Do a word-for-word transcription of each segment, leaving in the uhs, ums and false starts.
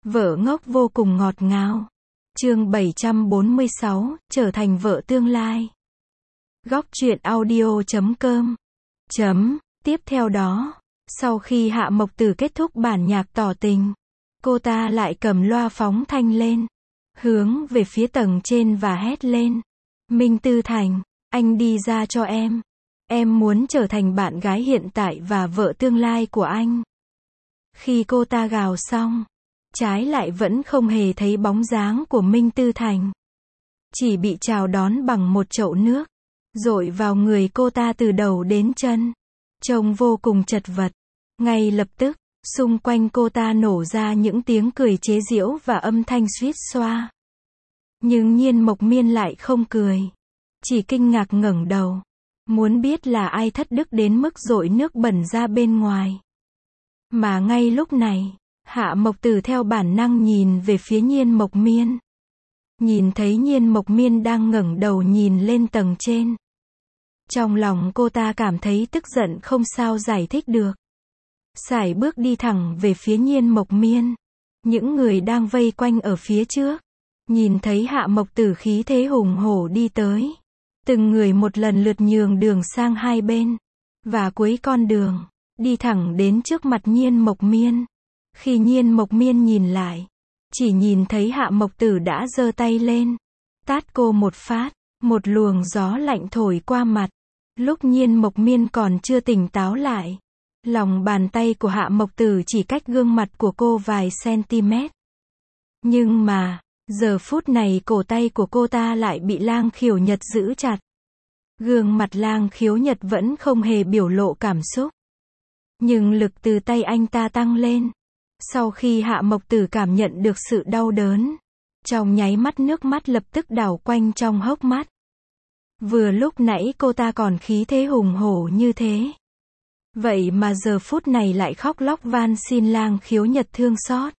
Vợ ngốc vô cùng ngọt ngào. Chương bảy trăm bốn mươi sáu, trở thành vợ tương lai. Góc truyện audio chấm com. Chấm. Tiếp theo đó, sau khi Hạ Mộc Tử kết thúc bản nhạc tỏ tình, cô ta lại cầm loa phóng thanh lên, hướng về phía tầng trên và hét lên. Minh Tư Thành, anh đi ra cho em. Em muốn trở thành bạn gái hiện tại và vợ tương lai của anh. Khi cô ta gào xong, trái lại vẫn không hề thấy bóng dáng của Minh Tư Thành. Chỉ bị chào đón bằng một chậu nước, dội vào người cô ta từ đầu đến chân. Trông vô cùng chật vật. Ngay lập tức, xung quanh cô ta nổ ra những tiếng cười chế giễu và âm thanh suýt xoa. Nhưng Nhiên Mộc Miên lại không cười. Chỉ kinh ngạc ngẩng đầu. Muốn biết là ai thất đức đến mức dội nước bẩn ra bên ngoài. Mà ngay lúc này, Hạ Mộc Tử theo bản năng nhìn về phía Nhiên Mộc Miên. Nhìn thấy Nhiên Mộc Miên đang ngẩng đầu nhìn lên tầng trên. Trong lòng cô ta cảm thấy tức giận không sao giải thích được. Sải bước đi thẳng về phía Nhiên Mộc Miên. Những người đang vây quanh ở phía trước, nhìn thấy Hạ Mộc Tử khí thế hùng hổ đi tới. Từng người một lần lượt nhường đường sang hai bên. Và cuối con đường, đi thẳng đến trước mặt Nhiên Mộc Miên. Khi Nhiên Mộc Miên nhìn lại, chỉ nhìn thấy Hạ Mộc Tử đã giơ tay lên, tát cô một phát, một luồng gió lạnh thổi qua mặt. Lúc Nhiên Mộc Miên còn chưa tỉnh táo lại, lòng bàn tay của Hạ Mộc Tử chỉ cách gương mặt của cô vài cm. Nhưng mà, giờ phút này cổ tay của cô ta lại bị Lang Khiếu Nhật giữ chặt. Gương mặt Lang Khiếu Nhật vẫn không hề biểu lộ cảm xúc. Nhưng lực từ tay anh ta tăng lên. Sau khi Hạ Mộc Tử cảm nhận được sự đau đớn, trong nháy mắt nước mắt lập tức đảo quanh trong hốc mắt. Vừa lúc nãy cô ta còn khí thế hùng hổ như thế. Vậy mà giờ phút này lại khóc lóc van xin Lang Khiếu Nhật thương xót.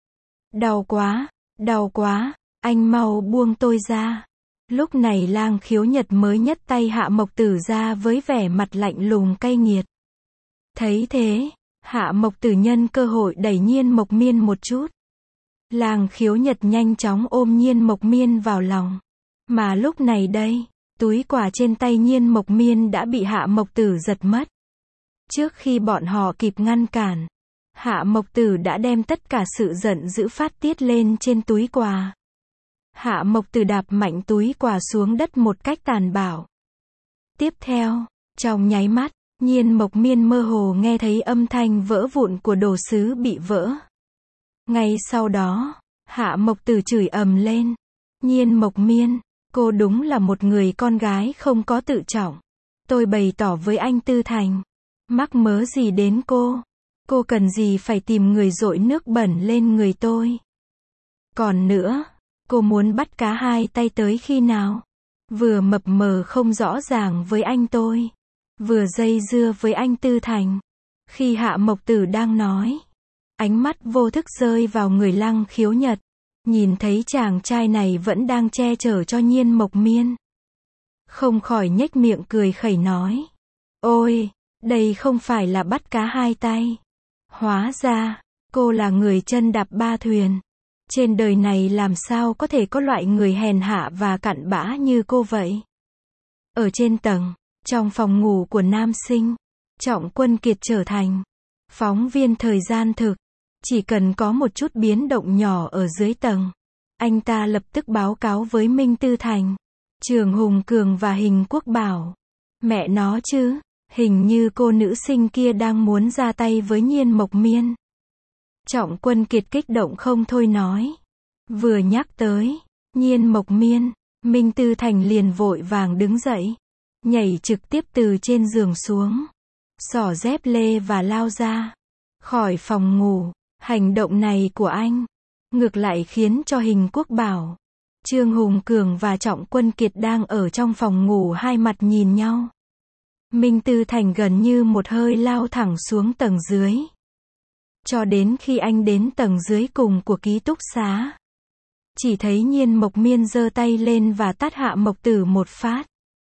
Đau quá, đau quá, anh mau buông tôi ra. Lúc này Lang Khiếu Nhật mới nhấc tay Hạ Mộc Tử ra với vẻ mặt lạnh lùng cay nghiệt. Thấy thế, Hạ Mộc Tử nhân cơ hội đẩy Nhiên Mộc Miên một chút. Lang Khiếu Nhật nhanh chóng ôm Nhiên Mộc Miên vào lòng. Mà lúc này đây, túi quà trên tay Nhiên Mộc Miên đã bị Hạ Mộc Tử giật mất. Trước khi bọn họ kịp ngăn cản, Hạ Mộc Tử đã đem tất cả sự giận dữ phát tiết lên trên túi quà. Hạ Mộc Tử đạp mạnh túi quà xuống đất một cách tàn bạo. Tiếp theo, trong nháy mắt, Nhiên Mộc Miên mơ hồ nghe thấy âm thanh vỡ vụn của đồ sứ bị vỡ. Ngay sau đó, Hạ Mộc Tử chửi ầm lên. Nhiên Mộc Miên, cô đúng là một người con gái không có tự trọng. Tôi bày tỏ với anh Tư Thành. Mắc mớ gì đến cô? Cô cần gì phải tìm người dội nước bẩn lên người tôi? Còn nữa, cô muốn bắt cá hai tay tới khi nào? Vừa mập mờ không rõ ràng với anh tôi, vừa dây dưa với anh Tư Thành. Khi Hạ Mộc Tử đang nói, ánh mắt vô thức rơi vào người Lang Khiếu Nhật. Nhìn thấy chàng trai này vẫn đang che chở cho Nhiên Mộc Miên, không khỏi nhếch miệng cười khẩy nói. Ôi, đây không phải là bắt cá hai tay. Hóa ra, cô là người chân đạp ba thuyền. Trên đời này làm sao có thể có loại người hèn hạ và cặn bã như cô vậy? Ở trên tầng, trong phòng ngủ của nam sinh, Trọng Quân Kiệt trở thành phóng viên thời gian thực. Chỉ cần có một chút biến động nhỏ ở dưới tầng, anh ta lập tức báo cáo với Minh Tư Thành, Trường Hùng Cường và Hình Quốc Bảo. Mẹ nó chứ, hình như cô nữ sinh kia đang muốn ra tay với Nhiên Mộc Miên. Trọng Quân Kiệt kích động không thôi nói. Vừa nhắc tới Nhiên Mộc Miên, Minh Tư Thành liền vội vàng đứng dậy, nhảy trực tiếp từ trên giường xuống, xỏ dép lê và lao ra khỏi phòng ngủ. Hành động này của anh, ngược lại khiến cho Hình Quốc Bảo, Trương Hùng Cường và Trọng Quân Kiệt đang ở trong phòng ngủ hai mặt nhìn nhau. Minh Tư Thành gần như một hơi lao thẳng xuống tầng dưới. Cho đến khi anh đến tầng dưới cùng của ký túc xá, chỉ thấy Nhiên Mộc Miên giơ tay lên và tát Hạ Mộc Tử một phát.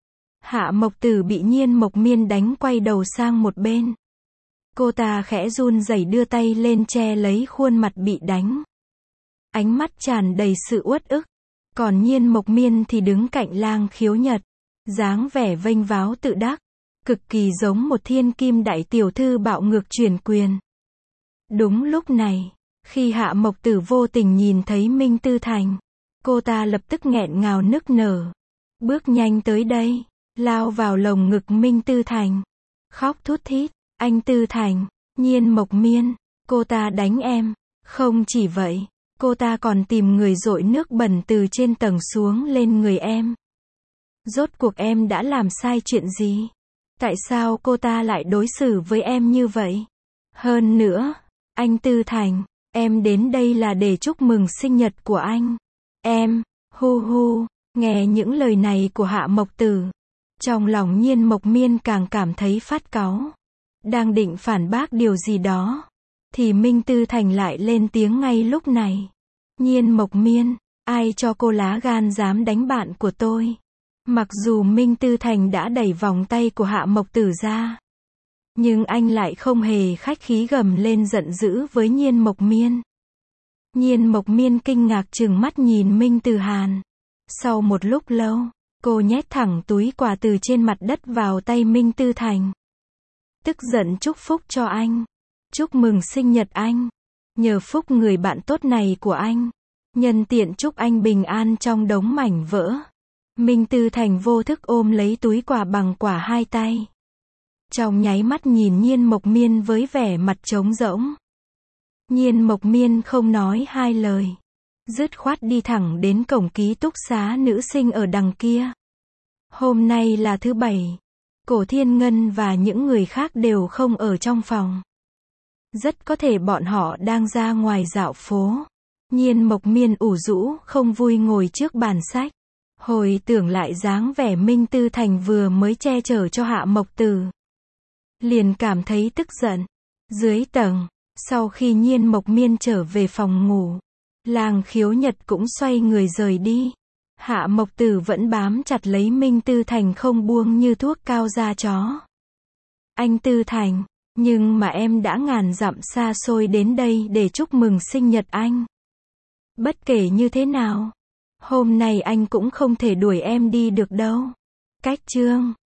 Hạ Mộc Tử bị Nhiên Mộc Miên đánh quay đầu sang một bên. Cô ta khẽ run rẩy đưa tay lên che lấy khuôn mặt bị đánh. ánh mắt tràn đầy sự uất ức. Còn Nhiên Mộc Miên thì đứng cạnh Lang Khiếu Nhật, dáng vẻ vênh váo tự đắc, cực kỳ giống một thiên kim đại tiểu thư bạo ngược truyền quyền. Đúng lúc này, khi Hạ Mộc Tử vô tình nhìn thấy Minh Tư Thành, cô ta lập tức nghẹn ngào nức nở, bước nhanh tới đây, lao vào lồng ngực Minh Tư Thành, khóc thút thít, anh Tư Thành, Nhiên Mộc Miên, cô ta đánh em. Không chỉ vậy, cô ta còn tìm người dội nước bẩn từ trên tầng xuống lên người em. Rốt cuộc em đã làm sai chuyện gì? Tại sao cô ta lại đối xử với em như vậy? Hơn nữa, anh Tư Thành, em đến đây là để chúc mừng sinh nhật của anh. Em, hu hu, nghe những lời này của Hạ Mộc Tử, trong lòng Nhiên Mộc Miên càng cảm thấy phát cáu. Đang định phản bác điều gì đó, thì Minh Tư Thành lại lên tiếng ngay lúc này. Nhiên Mộc Miên, ai cho cô lá gan dám đánh bạn của tôi? Mặc dù Minh Tư Thành đã đẩy vòng tay của Hạ Mộc Tử ra, nhưng anh lại không hề khách khí gầm lên giận dữ với Nhiên Mộc Miên. Nhiên Mộc Miên kinh ngạc trừng mắt nhìn Minh Từ Hàn. Sau một lúc lâu, cô nhét thẳng túi quà từ trên mặt đất vào tay Minh Tư Thành. Tức giận chúc phúc cho anh. Chúc mừng sinh nhật anh. Nhờ phúc người bạn tốt này của anh, nhân tiện chúc anh bình an trong đống mảnh vỡ. Minh Tư Thành vô thức ôm lấy túi quà bằng quả hai tay. Trong nháy mắt nhìn Nhiên Mộc Miên với vẻ mặt trống rỗng. Nhiên Mộc Miên không nói hai lời, dứt khoát đi thẳng đến cổng ký túc xá nữ sinh ở đằng kia. Hôm nay là thứ bảy, Cổ Thiên Ngân và những người khác đều không ở trong phòng. Rất có thể bọn họ đang ra ngoài dạo phố. Nhiên Mộc Miên ủ rũ, không vui ngồi trước bàn sách. Hồi tưởng lại dáng vẻ Minh Tư Thành vừa mới che chở cho Hạ Mộc Tử, liền cảm thấy tức giận. Dưới tầng, sau khi Nhiên Mộc Miên trở về phòng ngủ, Lang Khiếu Nhật cũng xoay người rời đi. Hạ Mộc Tử vẫn bám chặt lấy Minh Tư Thành không buông như thuốc cao da chó. Anh Tư Thành, nhưng mà em đã ngàn dặm xa xôi đến đây để chúc mừng sinh nhật anh. Bất kể như thế nào, hôm nay anh cũng không thể đuổi em đi được đâu. Cách chương